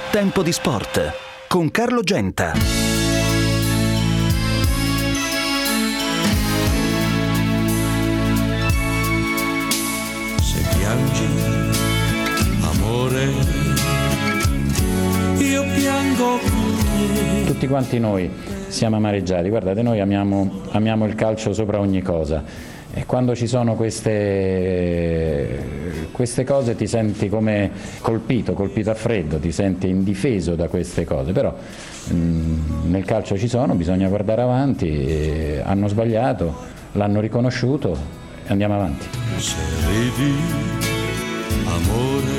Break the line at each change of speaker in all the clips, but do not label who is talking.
Tempo di sport con Carlo Genta.
Se piangi, amore, io piango con te.
Tutti quanti noi siamo amareggiati. Guardate, noi amiamo il calcio sopra ogni cosa. E quando ci sono queste cose ti senti come colpito a freddo, ti senti indifeso da queste cose, però nel calcio ci sono, bisogna guardare avanti, hanno sbagliato, l'hanno riconosciuto e andiamo avanti.
Se ridi, amore,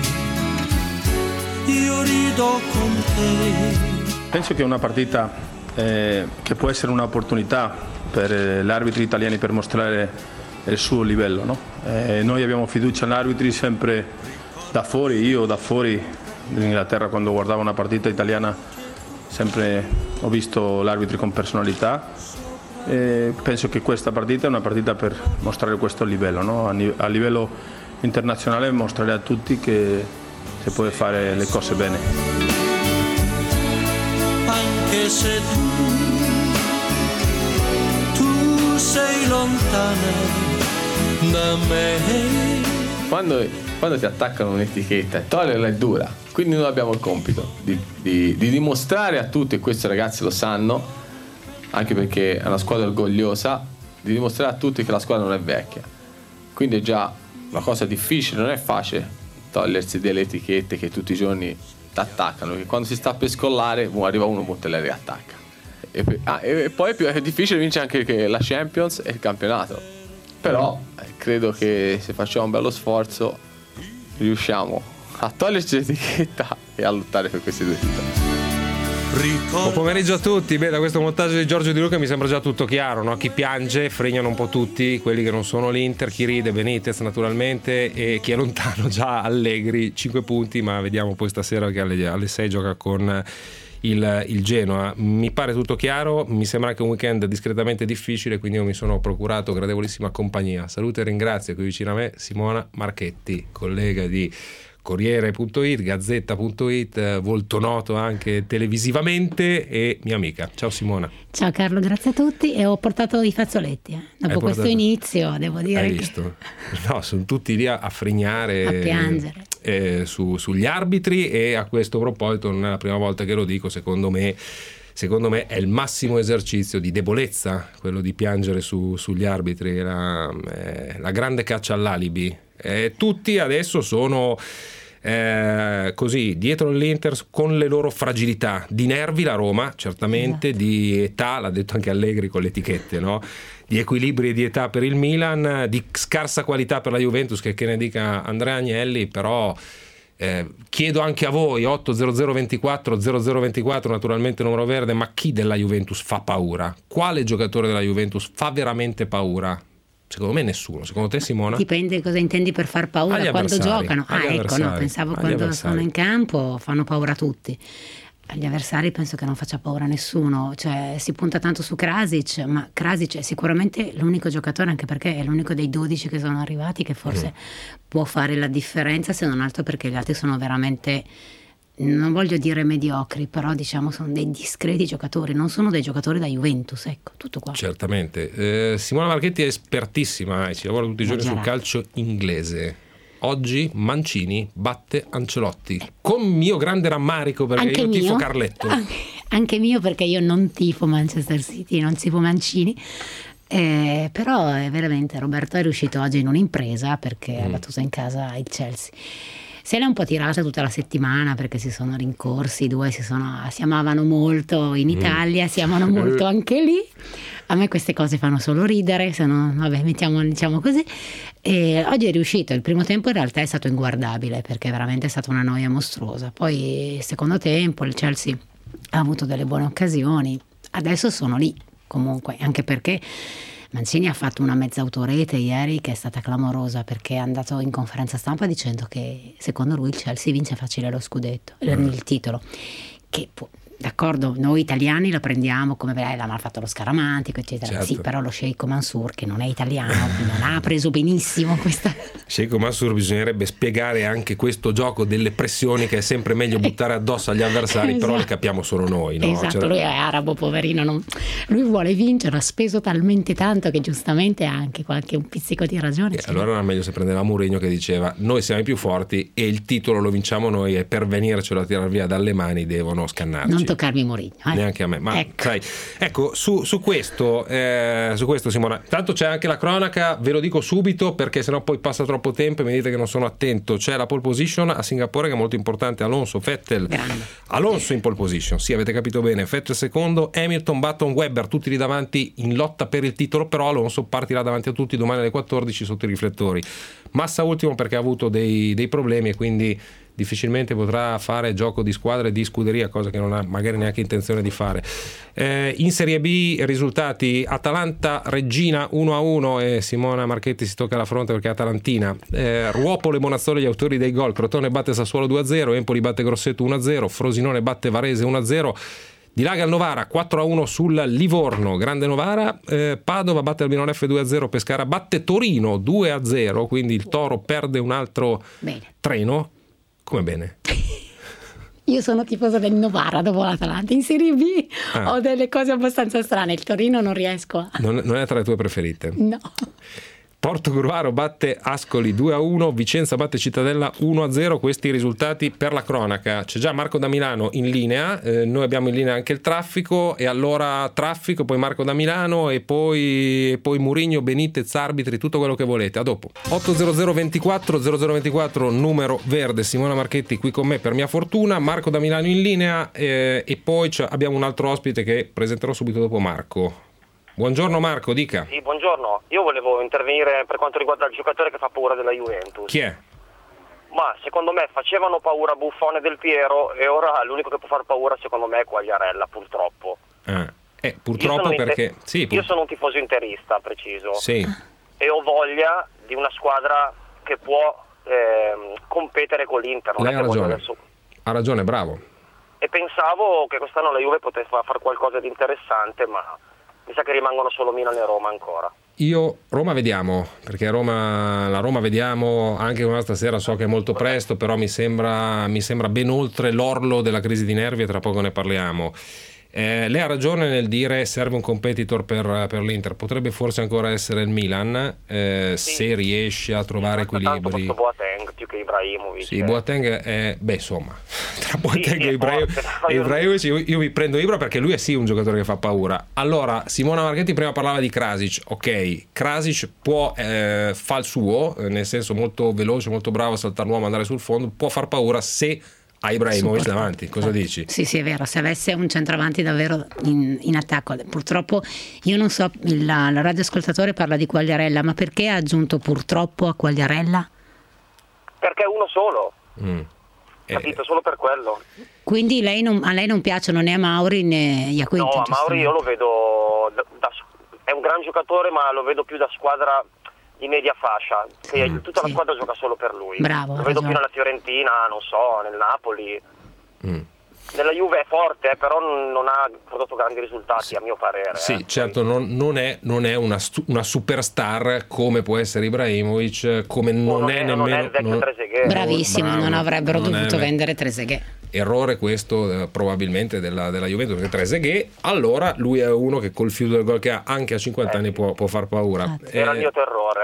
io rido con te.
Penso che è una partita che può essere un'opportunità per gli arbitri italiani per mostrare il suo livello, no? Noi abbiamo fiducia negli arbitri sempre da fuori, io da fuori in Inghilterra quando guardavo una partita italiana sempre ho visto gli arbitri con personalità e penso che questa partita è una partita per mostrare questo livello, no? A livello internazionale mostrare a tutti che si può fare le cose bene.
Anche se tu sei lontana da me.
Quando ti attaccano un'etichetta, toglierla è dura, quindi noi abbiamo il compito di dimostrare a tutti, e questi ragazzi lo sanno, anche perché è una squadra orgogliosa, di dimostrare a tutti che la squadra non è vecchia. Quindi è già una cosa difficile, non è facile togliersi delle etichette che tutti i giorni ti attaccano, che quando si sta per scollare arriva uno e te le riattacca. E poi è difficile vincere anche la Champions e il campionato, però credo che se facciamo un bello sforzo riusciamo a toglierci l'etichetta e a lottare per questi due titoli.
Buon pomeriggio a tutti. Da questo montaggio di Giorgio Di Luca mi sembra già tutto chiaro, no? Chi piange, fregnano un po' tutti, quelli che non sono l'Inter, chi ride, Benitez naturalmente, e chi è lontano già Allegri, 5 punti, ma vediamo poi stasera che alle 6 gioca con il Genoa. Mi pare tutto chiaro, mi sembra anche un weekend discretamente difficile, quindi io mi sono procurato gradevolissima compagnia. Saluto e ringrazio qui vicino a me Simona Marchetti, collega di Corriere.it, Gazzetta.it, volto noto anche televisivamente, e mia amica. Ciao Simona.
Ciao Carlo, grazie a tutti, e ho portato i fazzoletti dopo questo inizio, devo dire.
Hai visto? No, sono tutti lì a frignare,
a piangere
sugli arbitri, e a questo proposito non è la prima volta che lo dico, secondo me è il massimo esercizio di debolezza quello di piangere sugli arbitri, la grande caccia all'alibi. Tutti adesso sono così dietro l'Inter con le loro fragilità, di nervi la Roma certamente, esatto. Di età, l'ha detto anche Allegri con le etichette, no? Di equilibri e di età per il Milan, di scarsa qualità per la Juventus, che ne dica Andrea Agnelli, però chiedo anche a voi 80024 0024, naturalmente numero verde, ma chi della Juventus fa paura? Quale giocatore della Juventus fa veramente paura? Secondo me nessuno. Secondo te, Simona?
Dipende cosa intendi per far paura quando giocano. Pensavo quando sono in campo fanno paura a tutti. Agli avversari penso che non faccia paura a nessuno, cioè si punta tanto su Krasic, ma Krasic è sicuramente l'unico giocatore, anche perché è l'unico dei 12 che sono arrivati che forse può fare la differenza, se non altro perché gli altri sono veramente, non voglio dire mediocri, però diciamo sono dei discreti giocatori, non sono dei giocatori da Juventus, ecco, tutto qua.
Certamente. Simona Marchetti è espertissima e ci lavora tutti i giorni sul calcio inglese. Oggi Mancini batte Ancelotti, con mio grande rammarico, perché anche io tifo Carletto.
Anche mio, perché io non tifo Manchester City, non tifo Mancini. Però è veramente, Roberto è riuscito oggi in un'impresa, perché ha battuto in casa il Chelsea. Se l'è un po' tirata tutta la settimana, perché si sono rincorsi, i due si amavano molto in Italia, si amano molto anche lì. A me queste cose fanno solo ridere, se no, vabbè, diciamo così. E oggi è riuscito. Il primo tempo in realtà è stato inguardabile, perché veramente è stata una noia mostruosa. Poi il secondo tempo il Chelsea ha avuto delle buone occasioni. Adesso sono lì comunque, anche perché Mancini ha fatto una mezza autorete ieri che è stata clamorosa, perché è andato in conferenza stampa dicendo che secondo lui il Chelsea vince facile lo scudetto, il titolo, che d'accordo, noi italiani lo prendiamo come l'ha mal fatto lo scaramantico eccetera, certo. Sì, però lo sceicco Mansour, che non è italiano, non ha preso benissimo questa
Sheikh Mansour, bisognerebbe spiegare anche questo gioco delle pressioni che è sempre meglio buttare addosso agli avversari,
esatto.
Però le capiamo solo noi, no?
Esatto, lui è arabo, poverino, lui vuole vincere, ha speso talmente tanto che giustamente ha anche un pizzico di ragione.
Allora era meglio se prendeva Mourinho, che diceva noi siamo i più forti e il titolo lo vinciamo noi, e per venircelo a tirare via dalle mani devono scannarci.
Non toccarmi Mourinho.
Neanche a me, ma sai, ecco, su questo Simona, tanto c'è anche la cronaca, ve lo dico subito perché sennò poi passa troppo tempo e mi dite che non sono attento. C'è la pole position a Singapore che è molto importante, Alonso, Vettel.
Grande.
Alonso in pole position, sì, avete capito bene, Vettel secondo, Hamilton, Button, Webber tutti lì davanti in lotta per il titolo, però Alonso partirà davanti a tutti domani alle 14 sotto i riflettori. Massa ultimo perché ha avuto dei problemi e quindi difficilmente potrà fare gioco di squadra e di scuderia, cosa che non ha magari neanche intenzione di fare. In Serie B risultati: Atalanta-Reggina 1-1 e Simona Marchetti si tocca la fronte perché è atalantina. Ruopolo e Bonazzoli gli autori dei gol. Crotone batte Sassuolo 2-0, Empoli batte Grosseto 1-0, Frosinone batte Varese 1-0. Dilaga il Novara 4-1 sul Livorno, grande Novara. Padova batte Albinone F 2-0, Pescara batte Torino 2-0, quindi il Toro perde un altro treno. Come bene?
Io sono tifosa del Novara dopo l'Atalanta. In Serie B ho delle cose abbastanza strane. Il Torino non riesco a...
Non è tra le tue preferite?
No.
Portogruaro batte Ascoli 2-1, Vicenza batte Cittadella 1-0, questi i risultati per la cronaca. C'è già Marco da Milano in linea, noi abbiamo in linea anche il traffico, e allora traffico, poi Marco da Milano e poi Mourinho, Benitez, arbitri, tutto quello che volete. A dopo. 80024 numero verde, Simona Marchetti qui con me per mia fortuna, Marco da Milano in linea e poi abbiamo un altro ospite che presenterò subito dopo Marco. Buongiorno Marco, dica.
Sì, buongiorno. Io volevo intervenire per quanto riguarda il giocatore che fa paura della Juventus.
Chi è?
Ma secondo me facevano paura Buffon e Del Piero e ora l'unico che può far paura secondo me è Quagliarella, purtroppo.
Purtroppo perché...
Io sono un tifoso interista, preciso.
Sì.
E ho voglia di una squadra che può competere con l'Inter.
Lei ha ragione. Ha ragione, bravo.
E pensavo che quest'anno la Juve potesse fare qualcosa di interessante, ma... mi sa che rimangono solo Milano e Roma ancora.
Roma vediamo, perché la Roma vediamo, anche una stasera so che è molto presto, però mi sembra ben oltre l'orlo della crisi di nervi e tra poco ne parliamo. Lei ha ragione nel dire serve un competitor per l'Inter, potrebbe forse ancora essere il Milan, se riesce a trovare equilibri.
Tanto Boateng più che Ibrahimovic.
Sì, Boateng è, insomma, tra Boateng e Ibrahimovic io mi prendo Ibra perché lui è sì un giocatore che fa paura. Allora, Simona Marchetti prima parlava di Krasic, ok, Krasic può fa il suo, nel senso molto veloce, molto bravo a saltare l'uomo, andare sul fondo, può far paura se a Ibrahimovic davanti, cosa dici?
Sì, è vero, se avesse un centravanti davvero in attacco. Purtroppo io non so, il radioascoltatore parla di Quagliarella, ma perché ha aggiunto purtroppo a Quagliarella?
Perché è uno solo, capito, solo per quello.
Quindi a lei non piacciono né Mauri né Iaquinta?
No, a Mauri io lo vedo è un gran giocatore, ma lo vedo più da squadra di media fascia, tutta la squadra gioca solo per lui.
Bravo,
lo vedo più nella Fiorentina, non so, nel Napoli. Nella Juve è forte, però non ha prodotto grandi risultati, a mio parere.
Sì, certo, non è una superstar come può essere Ibrahimovic, come non è nemmeno...
Non è il vecchio Trezeguet.
Bravissimo, non avrebbero dovuto vendere Trezeguet.
Errore questo probabilmente della Juventus, perché Trezeguet, allora lui è uno che col fiuto del gol che ha anche a 50 anni può far paura.
Era il mio terrore.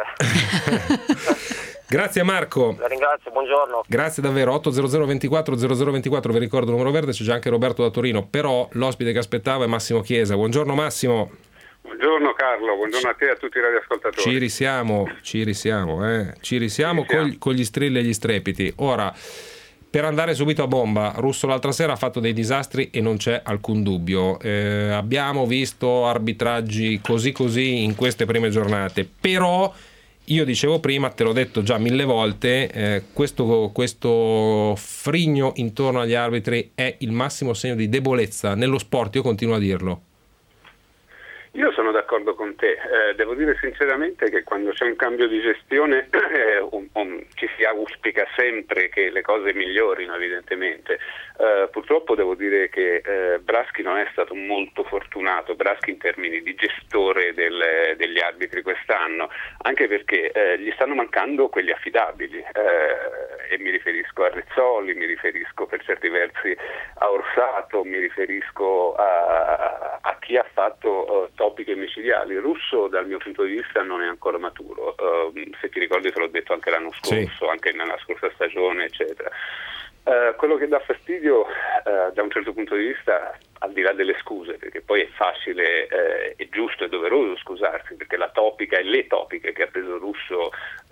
Grazie Marco.
La ringrazio, buongiorno.
Grazie davvero. 800 24 0024, vi ricordo il numero verde, c'è già anche Roberto da Torino, però l'ospite che aspettava è Massimo Chiesa. Buongiorno Massimo.
Buongiorno Carlo, buongiorno a te e a tutti i radioascoltatori.
Ci risiamo con gli strilli e gli strepiti. Ora, per andare subito a bomba, Russo l'altra sera ha fatto dei disastri e non c'è alcun dubbio. Abbiamo visto arbitraggi così in queste prime giornate, però io dicevo prima, te l'ho detto già 1000 volte, questo frigno intorno agli arbitri è il massimo segno di debolezza nello sport, io continuo a dirlo.
Io sono d'accordo con te, devo dire sinceramente che quando c'è un cambio di gestione ci si auspica sempre che le cose migliorino, evidentemente. Purtroppo devo dire che Braschi non è stato molto fortunato, Braschi in termini di gestore degli arbitri quest'anno, anche perché gli stanno mancando quelli affidabili, e mi riferisco a Rizzoli, mi riferisco per certi versi a Orsato, mi riferisco a chi ha fatto topiche micidiali. Russo dal mio punto di vista non è ancora maturo, se ti ricordi te l'ho detto anche l'anno scorso, sì, anche nella scorsa stagione eccetera. Quello che dà fastidio da un certo punto di vista, al di là delle scuse, perché poi è facile, è giusto e doveroso scusarsi, perché la topica e le topiche che ha preso Russo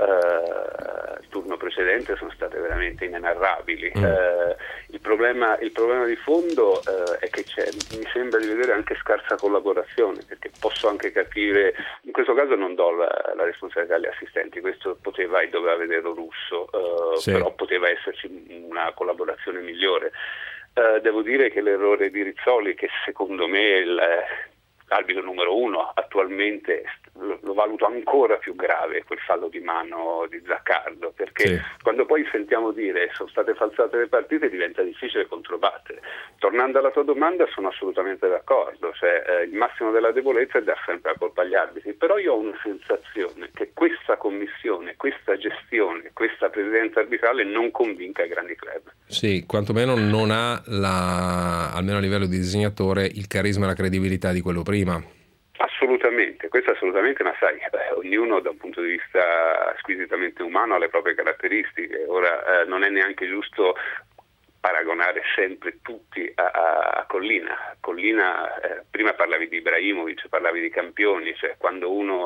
il turno precedente sono state veramente inenarrabili. Il problema di fondo è che mi sembra di vedere anche scarsa collaborazione, perché posso anche capire, in questo caso non do la responsabilità agli assistenti, questo poteva e doveva vederlo Russo, sì, però poteva esserci una collaborazione migliore. Devo dire che l'errore di Rizzoli, che secondo me è l'arbitro numero 1 attualmente, lo valuto ancora più grave, quel fallo di mano di Zaccardo, perché sì, quando poi sentiamo dire sono state falsate le partite diventa difficile controbattere. Tornando alla tua domanda, sono assolutamente d'accordo, cioè il massimo della debolezza è dar sempre la colpa agli arbitri, però io ho una sensazione che questa commissione, questa gestione, questa presidenza arbitrale non convinca i grandi club.
Sì, quantomeno non ha almeno a livello di disegnatore, il carisma e la credibilità di quello prima.
Assolutamente, questo assolutamente, ma sai, ognuno da un punto di vista squisitamente umano ha le proprie caratteristiche. Ora non è neanche giusto paragonare sempre tutti a Collina. Collina, prima parlavi di Ibrahimovic, parlavi di campioni, cioè quando uno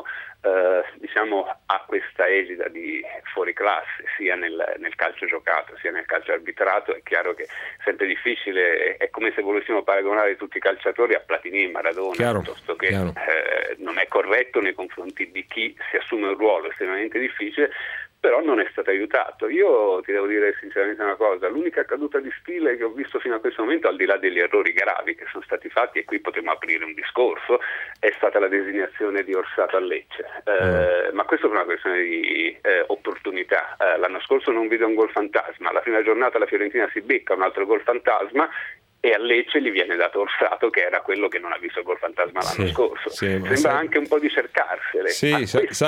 ha questa egida di fuori classe sia nel calcio giocato sia nel calcio arbitrato, è chiaro che è sempre difficile, è come se volessimo paragonare tutti i calciatori a Platini e Maradona, chiaro, piuttosto che non è corretto nei confronti di chi si assume un ruolo estremamente difficile, però non è stato aiutato. Io ti devo dire sinceramente una cosa, l'unica caduta di stile che ho visto fino a questo momento, al di là degli errori gravi che sono stati fatti, e qui potremmo aprire un discorso, è stata la designazione di Orsato a Lecce, ma questo per una questione di opportunità. L'anno scorso non vide un gol fantasma, la prima giornata la Fiorentina si becca un altro gol fantasma e a Lecce gli viene dato Orsato, che era quello che non ha visto il gol fantasma l'anno scorso. Sì, sembra anche un po' di cercarsele.
Sì,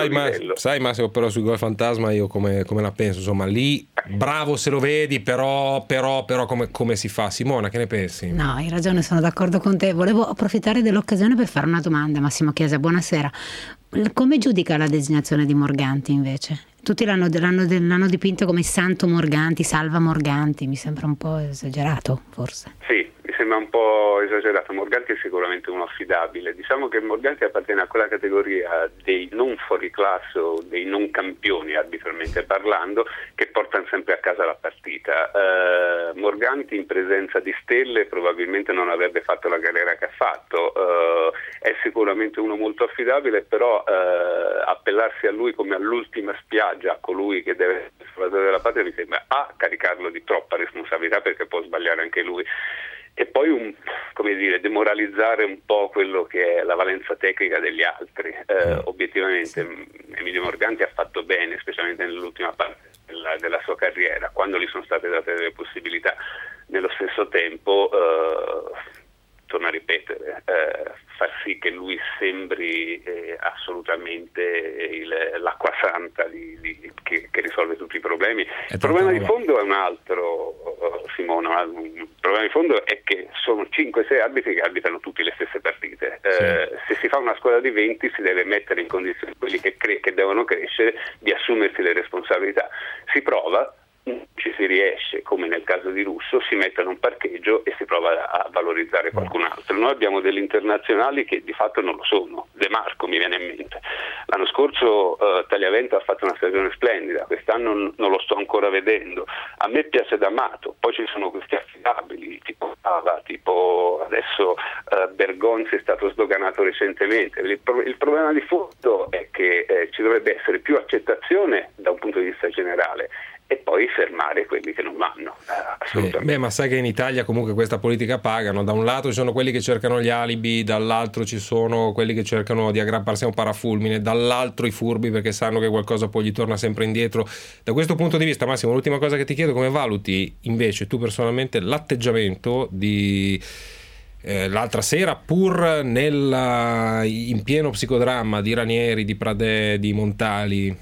sai Massimo, però sul gol fantasma io come la penso, insomma, lì bravo se lo vedi, però come si fa? Simona, che ne pensi?
No, hai ragione, sono d'accordo con te. Volevo approfittare dell'occasione per fare una domanda. Massimo Chiesa, buonasera. Come giudica la designazione di Morganti invece? Tutti l'hanno dipinto come Santo Morganti, Salva Morganti, mi sembra un po' esagerato forse.
Sì, mi sembra un po' esagerato. Morganti è sicuramente uno affidabile. Diciamo che Morganti appartiene a quella categoria dei non fuoriclasse o dei non campioni, arbitralmente parlando, che portano sempre a casa la partita. Morganti in presenza di stelle probabilmente non avrebbe fatto la carriera che ha fatto. È sicuramente uno molto affidabile, però appellarsi a lui come all'ultima spiaggia, a colui che deve essere il salvatore della patria, mi sembra caricarlo di troppa responsabilità, perché può sbagliare anche lui. E poi demoralizzare un po' quello che è la valenza tecnica degli altri. Obiettivamente Emilio Morganti ha fatto bene, specialmente nell'ultima parte della sua carriera, quando gli sono state date delle possibilità. Nello stesso tempo, torno a ripetere, far sì che lui sembri assolutamente l'acqua santa che risolve tutti i problemi. Il problema di fondo è un altro, Simona. Il problema di fondo è che sono 5-6 arbitri che arbitrano tutte le stesse partite. Se si fa una squadra di 20 si deve mettere in condizione quelli che devono crescere di assumersi le responsabilità. Si prova, ci si riesce, come nel caso di Russo, si mette in un parcheggio e si prova a valorizzare qualcun altro. Noi abbiamo degli internazionali che di fatto non lo sono. De Marco mi viene in mente. L'anno scorso Tagliavento ha fatto una stagione splendida, quest'anno non lo sto ancora vedendo. A me piace D'Amato, poi ci sono questi affidabili tipo Pava, tipo adesso Bergonzi è stato sdoganato recentemente. Il problema di fondo è che ci dovrebbe essere più accettazione da un punto di vista generale e poi fermare quelli che non vanno. Assolutamente.
Ma sai che in Italia comunque questa politica pagano. Da un lato ci sono quelli che cercano gli alibi, dall'altro ci sono quelli che cercano di aggrapparsi a un parafulmine, dall'altro i furbi perché sanno che qualcosa poi gli torna sempre indietro. Da questo punto di vista, Massimo, l'ultima cosa che ti chiedo: come valuti invece tu personalmente l'atteggiamento di l'altra sera, pur in pieno psicodramma, di Ranieri, di Pradè, di Montali?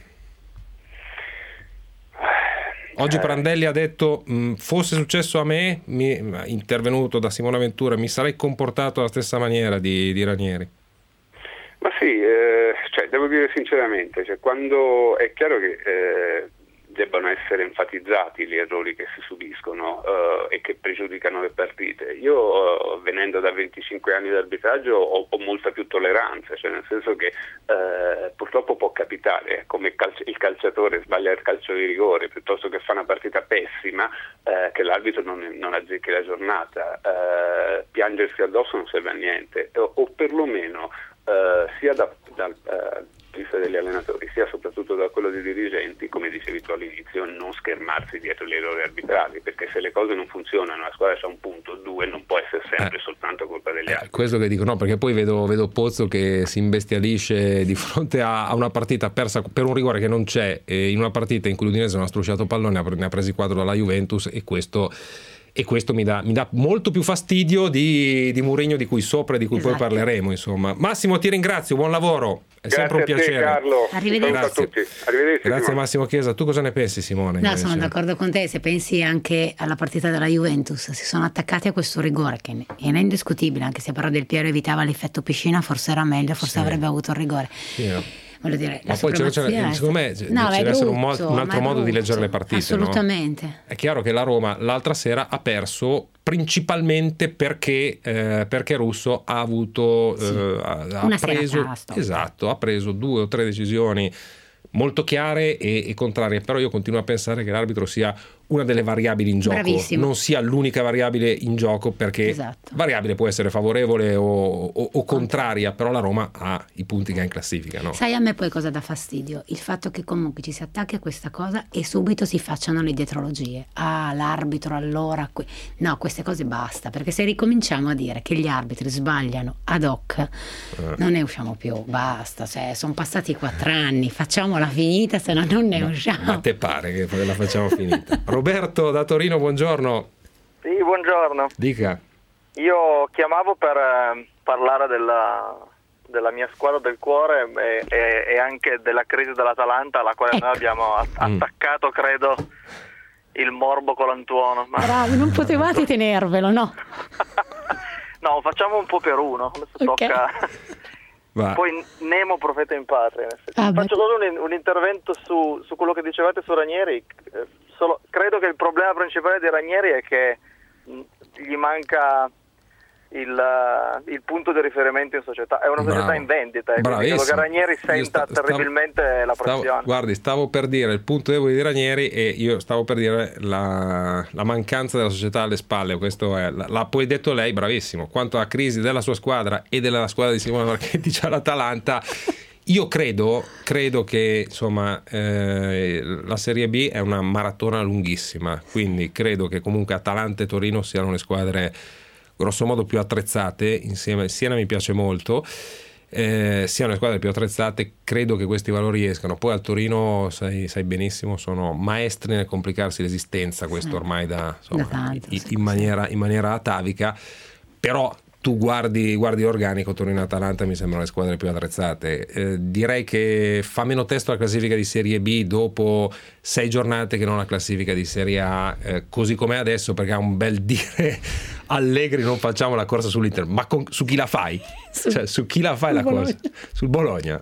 Oggi Prandelli ha detto: fosse successo a me, intervenuto da Simona Ventura, mi sarei comportato alla stessa maniera di Ranieri.
Ma sì, devo dire sinceramente, quando è chiaro che debbano essere enfatizzati gli errori che si subiscono e che pregiudicano le partite. Io venendo da 25 anni di arbitraggio ho molta più tolleranza, nel senso che purtroppo può capitare, come il calciatore sbaglia il calcio di rigore piuttosto che fa una partita pessima, che l'arbitro non azzecchi la giornata. Piangersi addosso non serve a niente, o perlomeno sia dal vista degli allenatori, sia soprattutto da quello dei dirigenti, come dicevi tu all'inizio, non schermarsi dietro gli errori arbitrali, perché se le cose non funzionano, la squadra c'ha un punto, 2, non può essere sempre soltanto colpa degli altri.
Questo che dico, no, perché poi vedo Pozzo che si imbestialisce di fronte a una partita persa per un rigore che non c'è, in una partita in cui l'Udinese non ha strusciato pallone, ne ha presi 4 dalla Juventus, e questo mi dà molto più fastidio di Mourinho, di cui poi parleremo, insomma. Massimo, ti ringrazio, buon lavoro, è sempre un piacere.
Grazie a te, Carlo.
Arrivederci.
A tutti. Arrivederci.
Grazie Massimo Chiesa. Tu cosa ne pensi, Simone?
No, sono d'accordo con te. Se pensi anche alla partita della Juventus, si sono attaccati a questo rigore che è indiscutibile, anche se però Del Piero evitava l'effetto piscina, forse era meglio, forse avrebbe avuto il rigore.
Sì, no.
Voglio dire,
ma poi secondo me deve essere un altro modo di leggere le partite.
Assolutamente.
No? È chiaro che la Roma l'altra sera ha perso principalmente perché Russo ha avuto ha preso 2 o 3 decisioni molto chiare e contrarie, però io continuo a pensare che l'arbitro sia una delle variabili in gioco.
Bravissimo.
Non sia l'unica variabile in gioco, perché variabile può essere favorevole o contraria, però la Roma ha i punti che ha in classifica, no?
Sai, a me poi cosa dà fastidio? Il fatto che comunque ci si attacchi a questa cosa e subito si facciano le dietrologie. L'arbitro allora no, queste cose basta, perché se ricominciamo a dire che gli arbitri sbagliano ad hoc non ne usciamo più, basta, sono passati 4 anni, facciamola finita, se no non ne usciamo.
Ma te pare che la facciamo finita? Roberto da Torino, buongiorno.
Sì, buongiorno.
Dica.
Io chiamavo per parlare della mia squadra del cuore e anche della crisi dell'Atalanta, alla quale noi abbiamo attaccato, credo, il morbo Colantuono.
Bravi, non potevate tenervelo, no?
No, facciamo un po' per uno. Adesso tocca. Poi Nemo profeta in patria. Faccio solo un intervento su quello che dicevate su Ranieri. Credo che il problema principale di Ranieri è che gli manca il punto di riferimento in società. È una società in vendita, e quindi credo che Ranieri senta terribilmente la pressione.
Guardi, stavo per dire il punto debole di Ranieri, e io stavo per dire la mancanza della società alle spalle. Questo l'ha poi detto lei, bravissimo. Quanto alla crisi della sua squadra e della squadra di Simone Marchetti, c'è l'Atalanta. Io credo che insomma la Serie B è una maratona lunghissima, quindi credo che comunque Atalanta e Torino siano le squadre grosso modo più attrezzate insieme. Siena mi piace molto, siano le squadre più attrezzate. Credo che questi valori escano. Poi al Torino sai benissimo, sono maestri nel complicarsi l'esistenza, questo ormai in maniera atavica. Però tu guardi l'organico, Torino e Atalanta mi sembrano le squadre più attrezzate. Direi che fa meno testo la classifica di Serie B dopo 6 giornate che non la classifica di Serie A, così com'è adesso, perché ha un bel dire Allegri: non facciamo la corsa sull'Inter. Ma su chi la fai? Su chi la fai la corsa? Sul Bologna.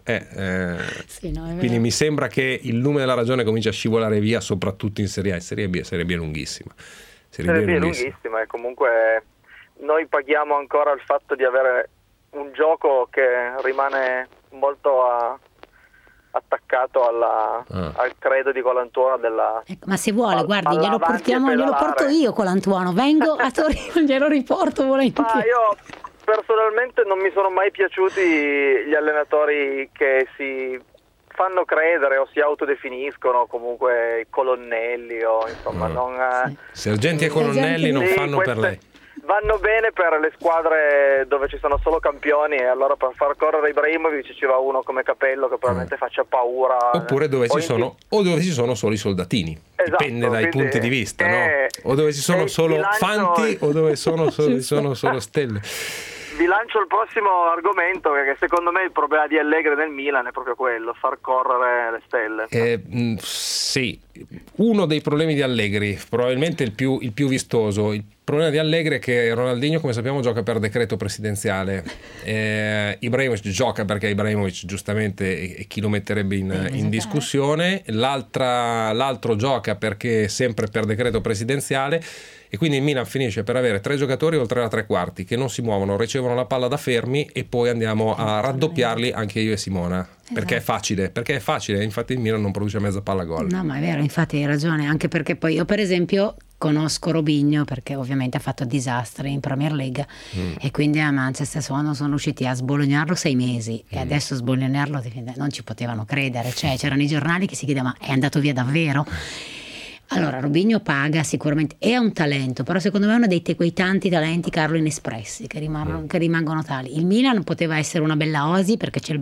Quindi mi sembra che il lume della ragione comincia a scivolare via, soprattutto in Serie A. Serie B è lunghissima.
Serie B è lunghissima, e comunque noi paghiamo ancora il fatto di avere un gioco che rimane molto attaccato al credo di Colantuono della...
ma se vuole, guardi, glielo porto io Colantuono, vengo a Torino, glielo riporto volentieri.
Ma io personalmente non mi sono mai piaciuti gli allenatori che si fanno credere o si autodefiniscono comunque colonnelli o insomma
sergenti e colonnelli non fanno per lei.
Vanno bene per le squadre dove ci sono solo campioni, e allora per far correre Ibrahimovic ci va uno come Capello che probabilmente faccia paura.
Oppure dove ci sono solo i soldatini. Esatto, dipende dai punti di vista, no? O dove ci sono solo fanti o dove sono solo stelle.
Vi lancio il prossimo argomento, perché secondo me il problema di Allegri nel Milan è proprio quello, far correre le stelle.
Sì, uno dei problemi di Allegri, probabilmente il più vistoso. Il problema di Allegri è che Ronaldinho, come sappiamo, gioca per decreto presidenziale. Ibrahimovic gioca perché Ibrahimovic giustamente è chi lo metterebbe in discussione. L'altro gioca perché sempre per decreto presidenziale. E quindi il Milan finisce per avere 3 giocatori oltre la tre quarti che non si muovono, ricevono la palla da fermi e poi andiamo a raddoppiarli anche io e Simona. Esatto. Perché è facile, infatti il Milan non produce mezza palla gol.
No, ma è vero, infatti hai ragione, anche perché poi io per esempio conosco Robinho perché ovviamente ha fatto disastri in Premier League e quindi a Manchester sono riusciti a sbolognarlo 6 mesi e adesso sbolognarlo non ci potevano credere, cioè c'erano i giornali che si chiedevano ma è andato via davvero? Allora Robinho paga sicuramente, è un talento, però secondo me è uno dei quei tanti talenti, Carlo, inespressi che rimangono tali. Il Milan poteva essere una bella osi perché è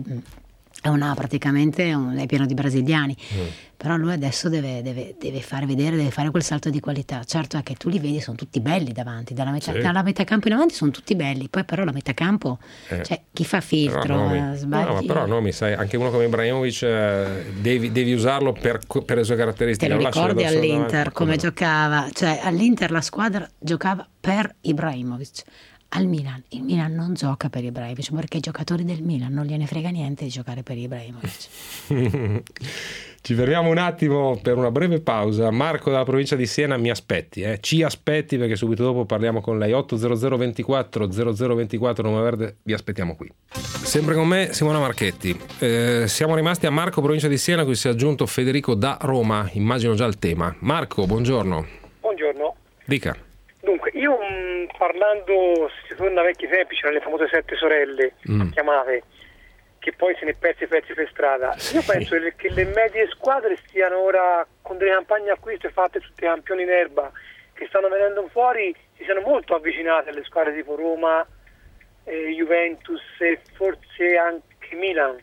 pieno di brasiliani, però lui adesso deve fare vedere, deve fare quel salto di qualità. Certo è che tu li vedi, sono tutti belli davanti, dalla metà campo in avanti sono tutti belli, poi però la metà campo, cioè chi fa filtro sbagli.
Però Nomi, sai, anche uno come Ibrahimovic devi usarlo per le sue caratteristiche.
Te lo ricordi all'Inter come giocava? Cioè all'Inter la squadra giocava per Ibrahimovic. Al Milan, il Milan non gioca per Ibrahimovic perché i giocatori del Milan non gliene frega niente di giocare per Ibrahimovic.
Ci fermiamo un attimo per una breve pausa. Marco dalla provincia di Siena, mi aspetti, ci aspetti perché subito dopo parliamo con lei. 800 24 0024 Roma Verde, vi aspettiamo qui. Sempre con me Simona Marchetti. Siamo rimasti a Marco, provincia di Siena, cui si è aggiunto Federico da Roma, immagino già il tema. Marco, buongiorno.
Buongiorno.
Dica.
Dunque, io parlando secondo vecchi tempi, c'erano le famose 7 sorelle chiamate, che poi se ne persi per strada. Io penso che le medie squadre stiano ora con delle campagne acquisto fatte tutti i campioni in erba che stanno venendo fuori, si siano molto avvicinate alle squadre tipo Roma, Juventus e forse anche Milan.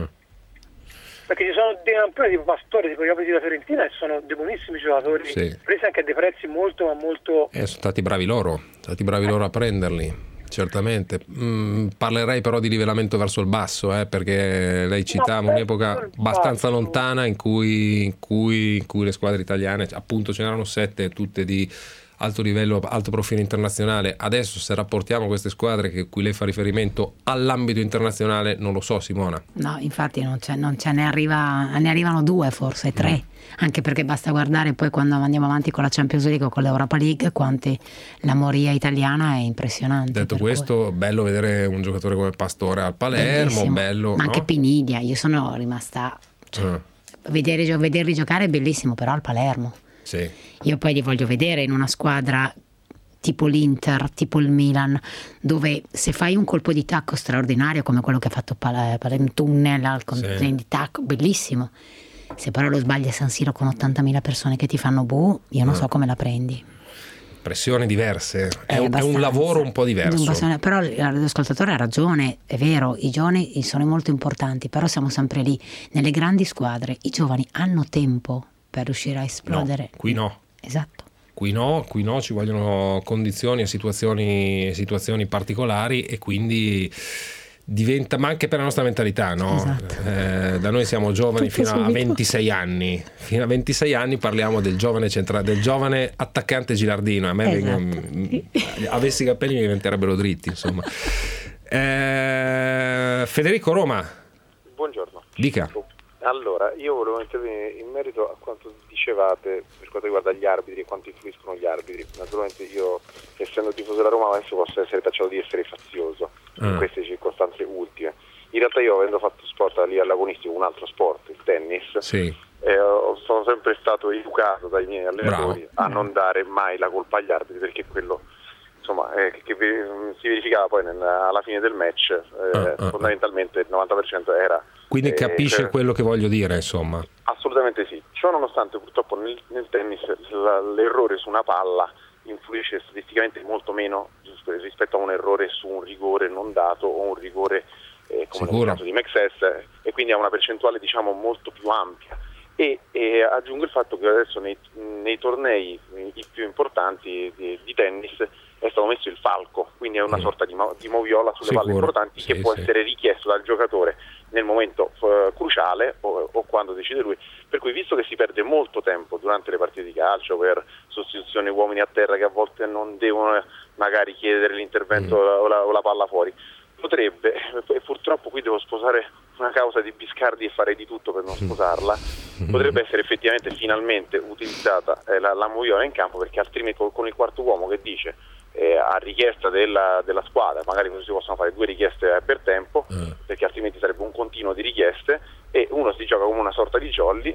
Perché ci sono dei campioni tipo Pastore, tipo gli Operi della Fiorentina, e sono dei buonissimi giocatori, presi anche a dei prezzi molto sono
stati bravi loro a prenderli, certamente. Parlerei però di livellamento verso il basso, perché lei citava un'epoca abbastanza lontana in cui le squadre italiane, appunto ce n'erano 7 tutte di alto livello, alto profilo internazionale. Adesso se rapportiamo queste squadre cui lei fa riferimento all'ambito internazionale, non lo so, Simona.
No, infatti ne arrivano 2, forse 3, anche perché basta guardare poi quando andiamo avanti con la Champions League o con l'Europa League la moria italiana è impressionante.
Detto questo, bello vedere un giocatore come Pastore al Palermo, bellissimo. Bello,
ma anche Piniglia, io sono rimasta vederli giocare è bellissimo, però al Palermo.
Sì.
Io poi li voglio vedere in una squadra tipo l'Inter, tipo il Milan, dove se fai un colpo di tacco straordinario come quello che ha fatto in tunnel di tacco, bellissimo, se però lo sbagli a San Siro con 80.000 persone che ti fanno io non so come la prendi.
Pressioni diverse, è un lavoro un po' diverso.
Però l'ascoltatore ha ragione, è vero, i giovani sono molto importanti, però siamo sempre lì, nelle grandi squadre i giovani hanno tempo per riuscire a esplodere.
No, qui no.
Esatto.
Qui no, ci vogliono condizioni e situazioni particolari, e quindi diventa, ma anche per la nostra mentalità, no?
Esatto.
Da noi siamo giovani fino a 26 anni. Fino a 26 anni parliamo del giovane del giovane attaccante gilardino. A me avessi i capelli mi diventerebbero dritti, insomma. Federico, Roma.
Buongiorno.
Dica.
Allora, io volevo intervenire in merito a quanto dicevate per quanto riguarda gli arbitri e quanto influiscono gli arbitri. Naturalmente io, essendo tifoso della Roma, adesso posso essere tacciato di essere fazioso in queste circostanze ultime. In realtà io, avendo fatto sport a livello agonistico, un altro sport, il tennis, sono sempre stato educato dai miei allenatori a non dare mai la colpa agli arbitri, perché quello insomma, che si verificava poi alla fine del match, fondamentalmente il 90% era...
Quindi capisce quello che voglio dire, insomma.
Assolutamente sì. Ciò nonostante purtroppo nel tennis l'errore su una palla influisce statisticamente molto meno rispetto a un errore su un rigore non dato o un rigore come nel caso di Max S, e quindi ha una percentuale diciamo molto più ampia. E aggiungo il fatto che adesso nei tornei i più importanti di tennis è stato messo il falco, quindi è una sorta di moviola sulle palle importanti che può essere richiesto dal giocatore nel momento cruciale o quando decide lui, per cui visto che si perde molto tempo durante le partite di calcio per sostituzione uomini a terra che a volte non devono magari chiedere l'intervento o la palla fuori, potrebbe, e purtroppo qui devo sposare una causa di Biscardi e fare di tutto per non sposarla, potrebbe essere effettivamente finalmente utilizzata la moviola in campo, perché altrimenti con il quarto uomo che dice a richiesta della squadra, magari così si possono fare 2 richieste per tempo, perché altrimenti sarebbe un continuo di richieste e uno si gioca come una sorta di jolly,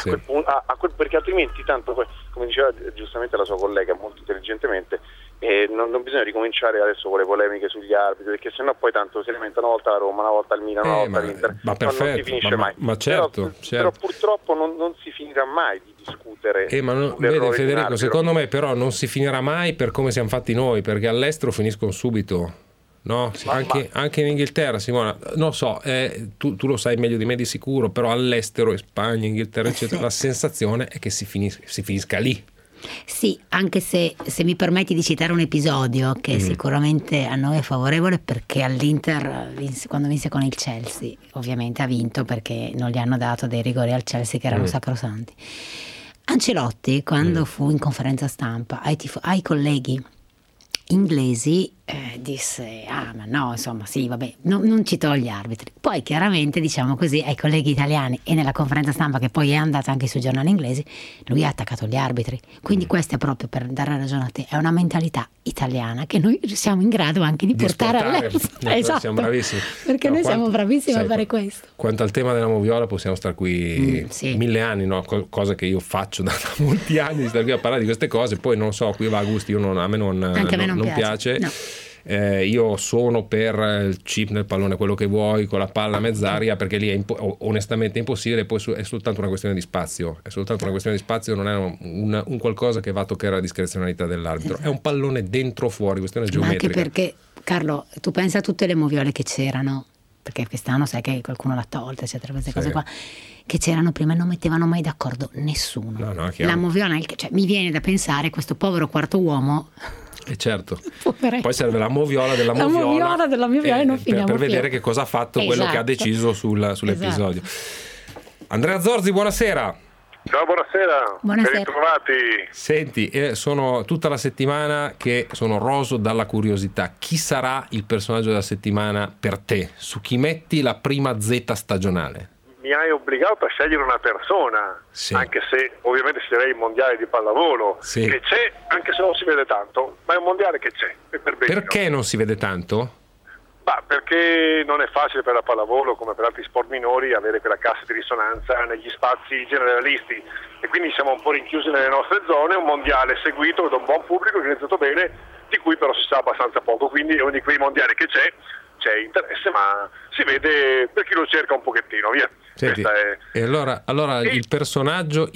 perché altrimenti tanto poi, come diceva giustamente la sua collega molto intelligentemente, non bisogna ricominciare adesso con le polemiche sugli arbitri, perché sennò poi tanto si lamenta una volta la Roma, una volta il Milan, una volta l'Inter,
ma perfetto,
non si finisce mai.
Ma certo,
però purtroppo non si finirà mai di discutere.
Vede Federico, secondo me però non si finirà mai per come siamo fatti noi, perché all'estero finiscono subito. No, anche in Inghilterra, Simona, non so, tu lo sai meglio di me di sicuro, però all'estero, in Spagna, Inghilterra, eccetera, la sensazione è che si finisca lì.
Sì, anche se mi permetti di citare un episodio che sicuramente a noi è favorevole, perché all'Inter quando vinse con il Chelsea ovviamente ha vinto perché non gli hanno dato dei rigori al Chelsea che erano sacrosanti. Ancelotti quando fu in conferenza stampa ai colleghi inglesi disse ma no, insomma sì, vabbè, non citò gli arbitri. Poi chiaramente, diciamo così, ai colleghi italiani e nella conferenza stampa che poi è andata anche sui giornali inglesi, lui ha attaccato gli arbitri. Quindi questa è proprio, per dare ragione a te, è una mentalità italiana che noi siamo in grado anche di portare all'estero. Esatto, siamo bravissimi, perché noi siamo bravissimi a fare questo.
Quanto al tema della moviola possiamo stare qui 1000 anni, no? Cosa che io faccio da molti anni, stare qui a parlare di queste cose. Poi non so, qui va a gusti, a me non piace. No. Io sono per il chip nel pallone, quello che vuoi, con la palla a mezz'aria, perché lì è onestamente impossibile. Poi è soltanto una questione di spazio, non è un qualcosa che va a toccare la discrezionalità dell'arbitro, è un pallone dentro o fuori, questione geometrica.
Ma anche perché, Carlo, tu pensa a tutte le moviole che c'erano, perché quest'anno sai che qualcuno l'ha tolta, eccetera, queste cose qua che c'erano prima, non mettevano mai d'accordo nessuno. La moviola, cioè, mi viene da pensare questo povero quarto uomo.
Certo, poi serve la moviola della moviola
e non finiamo
per vedere che cosa ha fatto quello che ha deciso sull'episodio. Andrea Zorzi, buonasera.
Ciao, buonasera. Ben ritrovati.
Senti, sono tutta la settimana che sono roso dalla curiosità. Chi sarà il personaggio della settimana per te? Su chi metti la prima Z stagionale?
Mi hai obbligato a scegliere una persona, anche se ovviamente sceglierei il mondiale di pallavolo, che c'è, anche se non si vede tanto, ma è un mondiale che c'è.
Perché non si vede tanto?
Perché non è facile per la pallavolo, come per altri sport minori, avere quella cassa di risonanza negli spazi generalisti, e quindi siamo un po' rinchiusi nelle nostre zone. Un mondiale seguito da un buon pubblico, organizzato bene, di cui però si sa abbastanza poco, quindi è uno di quei mondiali che c'è interesse, ma si vede per chi lo cerca un pochettino, via.
Senti, e allora il personaggio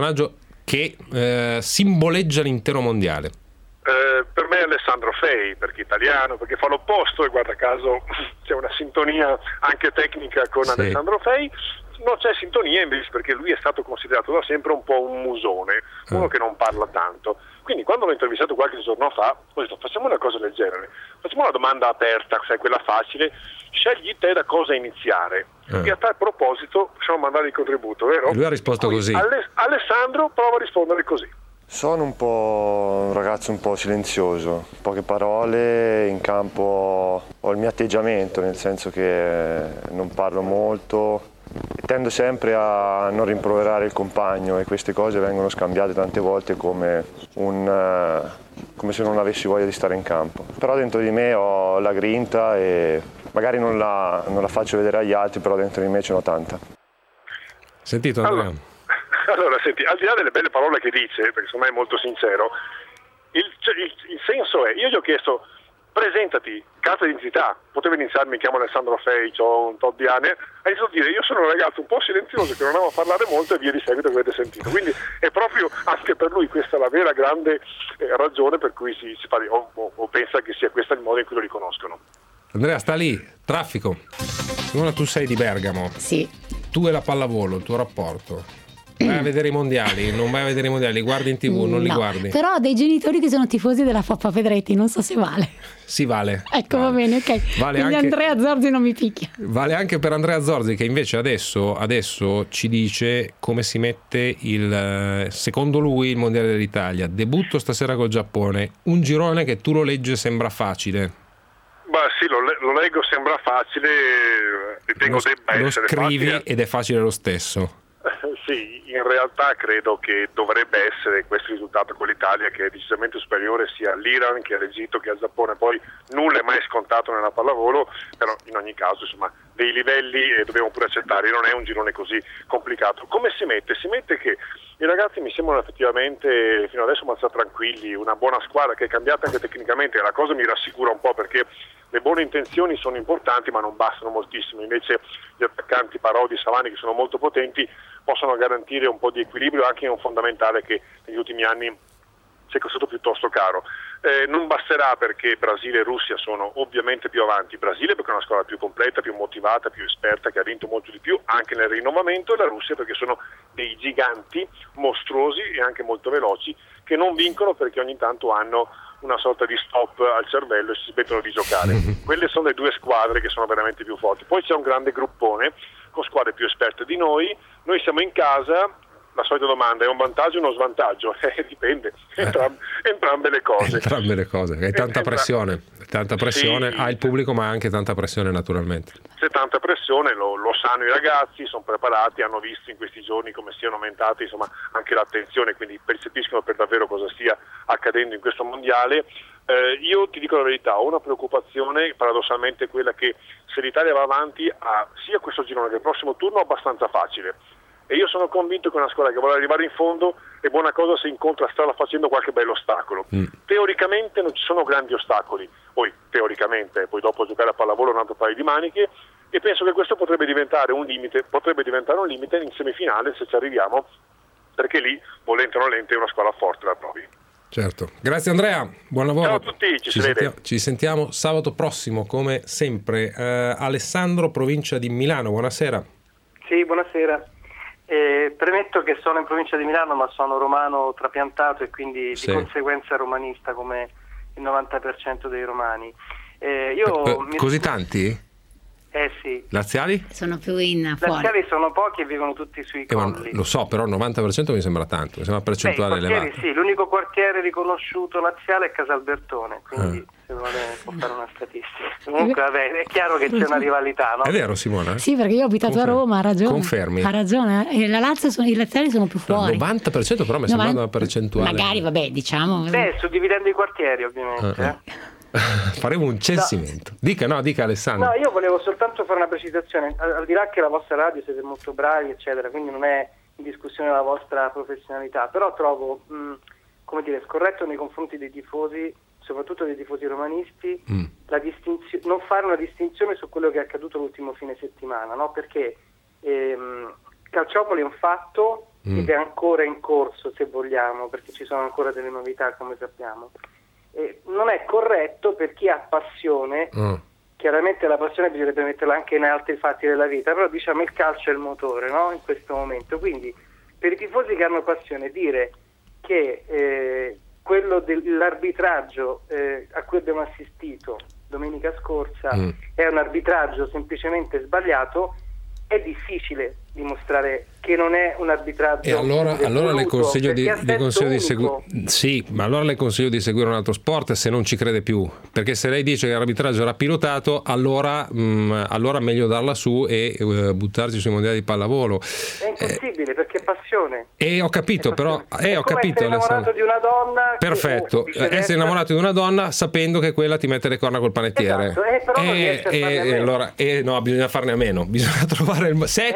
che simboleggia l'intero mondiale.
Per me è Alessandro Fei, perché italiano, perché fa l'opposto, e guarda caso c'è una sintonia anche tecnica con Alessandro Fei. Non c'è sintonia invece perché lui è stato considerato da sempre un po' un musone, uno che non parla tanto. Quindi quando l'ho intervistato qualche giorno fa ho detto: facciamo una cosa del genere, facciamo una domanda aperta, sai, quella facile, scegli te da cosa iniziare, e a tal proposito possiamo mandare il contributo, vero?
E lui ha risposto così.
Alessandro prova a rispondere così.
Sono un ragazzo un po' silenzioso, poche parole, in campo ho il mio atteggiamento, nel senso che non parlo molto, tendo sempre a non rimproverare il compagno, e queste cose vengono scambiate tante volte come se non avessi voglia di stare in campo. Però dentro di me ho la grinta e magari non la faccio vedere agli altri, però dentro di me ce n'ho tanta.
Sentito, Andrea?
Allora, senti, al di là delle belle parole che dice, perché secondo me è molto sincero, Il senso è, io gli ho chiesto presentati, carta d'identità, poteva iniziare, mi chiamo Alessandro Fei, ho un tot di anni, ha iniziato a dire io sono un ragazzo un po' silenzioso che non ama parlare molto e via di seguito che avete sentito, quindi è proprio anche per lui questa la vera grande ragione per cui si fa, o pensa che sia questo il modo in cui lo riconoscono.
Andrea, sta lì, traffico. Simona, tu sei di Bergamo.
Sì.
Tu e la pallavolo, il tuo rapporto. Vai a vedere i mondiali, non vai a vedere i mondiali, guardi in TV, non li guardi.
Però ho dei genitori che sono tifosi della Foppa Pedretti, non so se vale.
Sì, vale.
Ecco, vale. Va bene, ok.
Vale.
Quindi anche... Andrea Zorzi non mi picchia.
Vale anche per Andrea Zorzi, che invece adesso ci dice come si mette secondo lui il mondiale dell'Italia. Debutto stasera col Giappone, un girone che tu lo leggi sembra facile.
Beh sì, lo leggo, sembra facile, ritengo debba essere facile. Lo scrivi
ed è facile lo stesso.
Sì, in realtà credo che dovrebbe essere questo risultato con l'Italia, che è decisamente superiore sia all'Iran che all'Egitto che al Giappone. Poi nulla è mai scontato nella pallavolo, però in ogni caso insomma dei livelli dobbiamo pure accettare, non è un girone così complicato. Come si mette? Si mette che i ragazzi mi sembrano effettivamente fino adesso abbastanza tranquilli, una buona squadra che è cambiata anche tecnicamente, e la cosa mi rassicura un po' perché le buone intenzioni sono importanti ma non bastano moltissimo, invece gli attaccanti Parodi e Savani, che sono molto potenti, possono garantire un po' di equilibrio anche in un fondamentale che negli ultimi anni ci è costato piuttosto caro. Non basterà, perché Brasile e Russia sono ovviamente più avanti. Brasile perché è una squadra più completa, più motivata, più esperta, che ha vinto molto di più anche nel rinnovamento, e la Russia perché sono dei giganti mostruosi e anche molto veloci, che non vincono perché ogni tanto hanno una sorta di stop al cervello e si smettono di giocare. Quelle sono le due squadre che sono veramente più forti. Poi c'è un grande gruppone con squadre più esperte di noi siamo in casa. La solita domanda: è un vantaggio o uno svantaggio? Dipende, entrambe le cose.
Entrambe le cose, è tanta pressione, sì. Ha il pubblico ma anche tanta pressione naturalmente.
C'è tanta pressione, lo sanno i ragazzi, sono preparati, hanno visto in questi giorni come siano aumentate insomma anche l'attenzione, quindi percepiscono per davvero cosa stia accadendo in questo mondiale. Io ti dico la verità, ho una preoccupazione, paradossalmente quella che se l'Italia va avanti ha sia questo girone che il prossimo turno abbastanza facile. E io sono convinto che una squadra che vuole arrivare in fondo è buona cosa se incontra strada facendo qualche bello ostacolo. Teoricamente non ci sono grandi ostacoli, poi teoricamente, poi dopo giocare a pallavolo un altro paio di maniche, e penso che questo potrebbe diventare un limite in semifinale se ci arriviamo, perché lì, volente o nolente, è una squadra forte la trovi.
Certo. Grazie Andrea, buon lavoro.
Ciao a tutti,
ci sentiamo sabato prossimo come sempre. Alessandro, provincia di Milano, buonasera.
Sì, buonasera. Premetto che sono in provincia di Milano ma sono romano trapiantato e quindi di conseguenza romanista come il 90% dei romani.
Così tanti?
Sì.
Laziali?
Sono più in fuori.
Laziali sono pochi e vivono tutti sui colli.
Lo so, però il 90% mi sembra tanto, mi sembra percentuale elevata.
Sì, l'unico quartiere riconosciuto laziale è Casalbertone, quindi se vuole può fare una statistica. Comunque vabbè, è chiaro che c'è una rivalità, no?
È vero, Simona?
Sì, perché io ho abitato a Roma, ha ragione.
Confermi.
Ha ragione, i laziali sono più fuori.
Il 90% però mi sembra una percentuale.
Magari, vabbè, diciamo.
Suddividendo i quartieri ovviamente.
Faremo un censimento. Dica Alessandro.
No, io volevo soltanto fare una precisazione, al di là che la vostra radio siete molto bravi eccetera, quindi non è in discussione la vostra professionalità, però trovo scorretto nei confronti dei tifosi, soprattutto dei tifosi romanisti, non fare una distinzione su quello che è accaduto l'ultimo fine settimana, no? Perché Calciopoli è un fatto ed è ancora in corso, se vogliamo, perché ci sono ancora delle novità, come sappiamo. Non è corretto per chi ha passione, chiaramente la passione bisognerebbe metterla anche in altri fatti della vita, però diciamo il calcio è il motore, no? In questo momento, quindi per i tifosi che hanno passione dire che quello dell'arbitraggio a cui abbiamo assistito domenica scorsa è un arbitraggio semplicemente sbagliato, è difficile dimostrare che non è un arbitraggio.
E allora le consiglio di seguire. Sì, ma allora le consiglio di seguire un altro sport se non ci crede più, perché se lei dice che l'arbitraggio era pilotato, allora meglio darla su e buttarci sui mondiali di pallavolo.
È impossibile perché è passione.
Ho capito, però ho capito.
Essere innamorato di una donna.
Perfetto, essere innamorato di una donna sapendo che quella ti mette le corna col panettiere.
Esatto. Però non riesce a farne a meno.
No, bisogna farne a meno, bisogna trovare se è così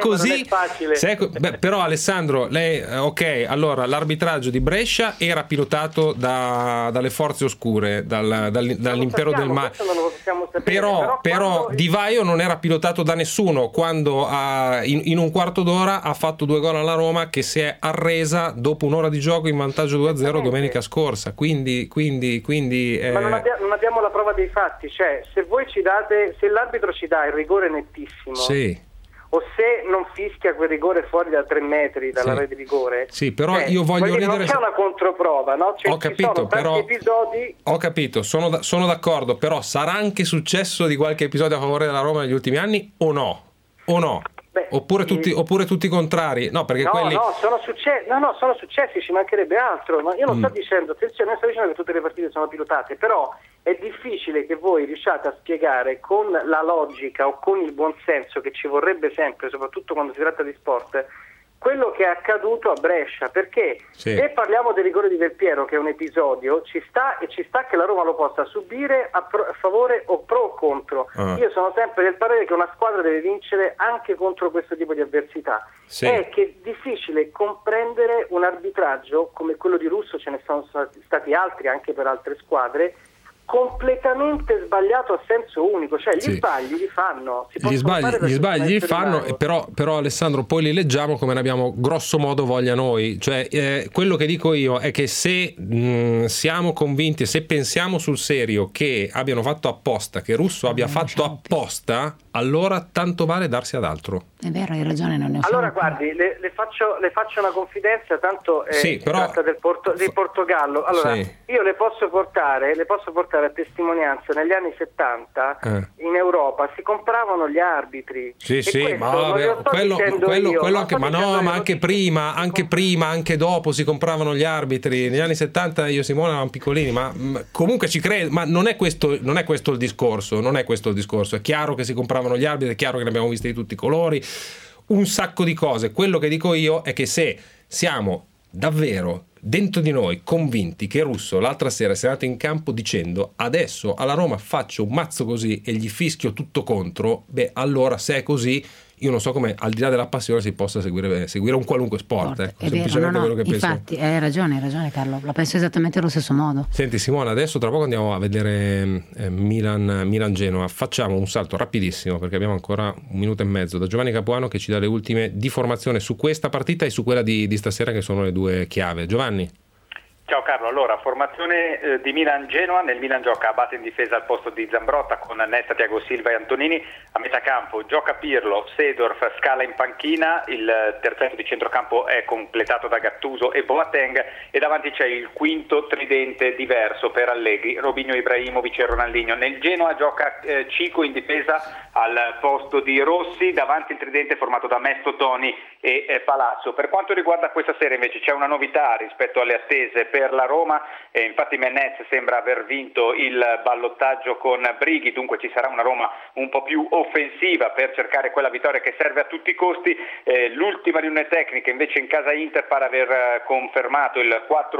però Alessandro, lei ok, allora l'arbitraggio di Brescia era pilotato dalle forze oscure, dall'impero del mare. Però Di Vaio non era pilotato da nessuno quando in un quarto d'ora ha fatto 2 gol alla Roma, che si è arresa dopo un'ora di gioco in vantaggio 2-0 domenica scorsa. Quindi
ma non abbiamo la prova dei fatti, cioè se l'arbitro ci dà il rigore nettissimo,
sì,
o se non fischia quel rigore fuori da 3 metri dall'area di rigore,
sì, però io voglio ridere,
non c'è una controprova, no? Cioè,
ho capito, però episodi. Ho capito, sono d'accordo, però sarà anche successo di qualche episodio a favore della Roma negli ultimi anni o no? Beh, oppure tutti contrari? No, perché quelli
sono successi, ci mancherebbe altro. Ma io non sto dicendo, attenzione, non sto dicendo che tutte le partite sono pilotate, però è difficile che voi riusciate a spiegare con la logica o con il buonsenso che ci vorrebbe sempre, soprattutto quando si tratta di sport, quello che è accaduto a Brescia, perché se parliamo del rigore di Del Piero, che è un episodio, ci sta che la Roma lo possa subire a favore o pro o contro. Io sono sempre del parere che una squadra deve vincere anche contro questo tipo di avversità. È che è difficile comprendere un arbitraggio come quello di Russo, ce ne sono stati altri anche per altre squadre, completamente sbagliato a senso unico, cioè gli sbagli li fanno, gli sbagli li fanno,
però Alessandro poi li leggiamo come ne abbiamo grosso modo voglia noi, cioè quello che dico io è che se siamo convinti, se pensiamo sul serio che abbiano fatto apposta, che Russo abbia fatto apposta, allora tanto vale darsi ad altro.
È vero, hai ragione, non ne ho.
Allora guardi, le faccio una confidenza, tanto si tratta del Portogallo. Allora io le posso portare a testimonianza. Negli anni 70 in Europa si compravano gli arbitri.
Anche dopo si compravano gli arbitri. Negli anni 70 io e Simone eravamo piccolini, ma comunque ci credo, ma non è questo il discorso, è chiaro che si compravano gli arbitri, è chiaro che ne abbiamo visti di tutti i colori, un sacco di cose. Quello che dico io è che se siamo davvero dentro di noi convinti che Russo l'altra sera si è andato in campo dicendo adesso alla Roma faccio un mazzo così e gli fischio tutto contro, allora se è così io non so come al di là della passione si possa seguire un qualunque sport. Semplicemente quello che penso.
Infatti hai ragione Carlo, la penso esattamente allo stesso modo.
Senti Simona, adesso tra poco andiamo a vedere Milan-Genoa. Facciamo un salto rapidissimo perché abbiamo ancora 1 minuto e mezzo da Giovanni Capuano che ci dà le ultime di formazione su questa partita e su quella di stasera, che sono le 2 chiave. Giovanni.
Ciao Carlo, allora formazione di Milan-Genoa. Nel Milan gioca Abate in difesa al posto di Zambrotta con Nesta, Thiago Silva e Antonini. A metà campo gioca Pirlo, Seedorf, Scala in panchina, il terzetto di centrocampo è completato da Gattuso e Boateng e davanti c'è il quinto tridente diverso per Allegri, Robinho, Ibrahimovic e Ronaldinho. Nel Genoa gioca Cico in difesa al posto di Rossi, davanti il tridente formato da Mesto, Toni e Palazzo. Per quanto riguarda questa sera invece c'è una novità rispetto alle attese per la Roma, infatti Menez sembra aver vinto il ballottaggio con Brighi, dunque ci sarà una Roma un po' più offensiva per cercare quella vittoria che serve a tutti i costi. L'ultima riunione tecnica invece in casa Inter pare aver confermato il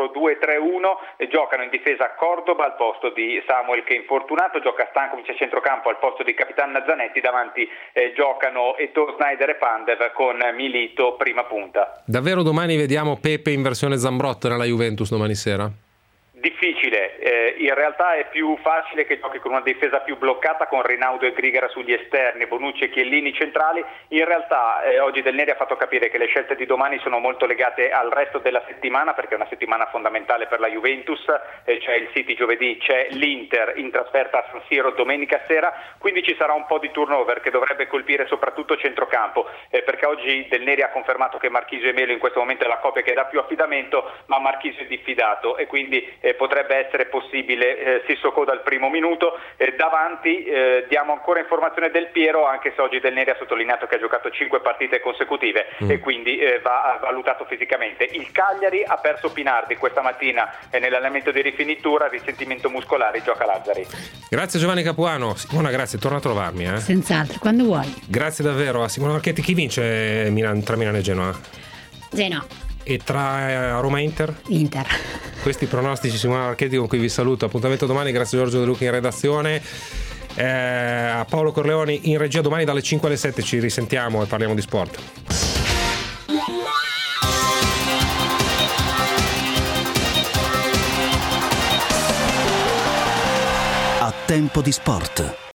4-2-3-1 e giocano in difesa Cordoba al posto di Samuel che è infortunato, gioca Stankovic a centrocampo al posto di Capitan Zanetti, davanti giocano Eto'o, Sneijder e Pandev con Milito prima punta.
Davvero domani vediamo Pepe in versione Zambrotta nella Juventus domani sera?
Difficile, in realtà è più facile che giochi con una difesa più bloccata con Rinaudo e Grigara sugli esterni, Bonucci e Chiellini centrali. In realtà oggi Del Neri ha fatto capire che le scelte di domani sono molto legate al resto della settimana, perché è una settimana fondamentale per la Juventus, c'è il City giovedì, c'è l'Inter in trasferta a San Siro domenica sera, quindi ci sarà un po' di turnover che dovrebbe colpire soprattutto centrocampo, perché oggi Del Neri ha confermato che Marchisio e Melo in questo momento è la coppia che dà più affidamento, ma Marchisio è diffidato e quindi potrebbe essere possibile Sissoko dal primo minuto. Davanti diamo ancora informazione Del Piero, anche se oggi Del Neri ha sottolineato che ha giocato 5 partite consecutive e quindi va valutato fisicamente. Il Cagliari ha perso Pinardi questa mattina nell'allenamento di rifinitura, risentimento muscolare, gioca Lazzari.
Grazie Giovanni Capuano. Simona, grazie, torna a trovarmi.
Senz'altro, quando vuoi.
Grazie davvero a Simona Marchetti. Chi vince tra Milano e Genoa?
Genoa.
E tra Roma e Inter?
Inter.
Questi pronostici, Simona Marchetti, con cui vi saluto. Appuntamento domani, grazie a Giorgio De Luca in redazione, a Paolo Corleoni in regia. Domani dalle 5 alle 7 ci risentiamo e parliamo di sport.
Tempo di sport.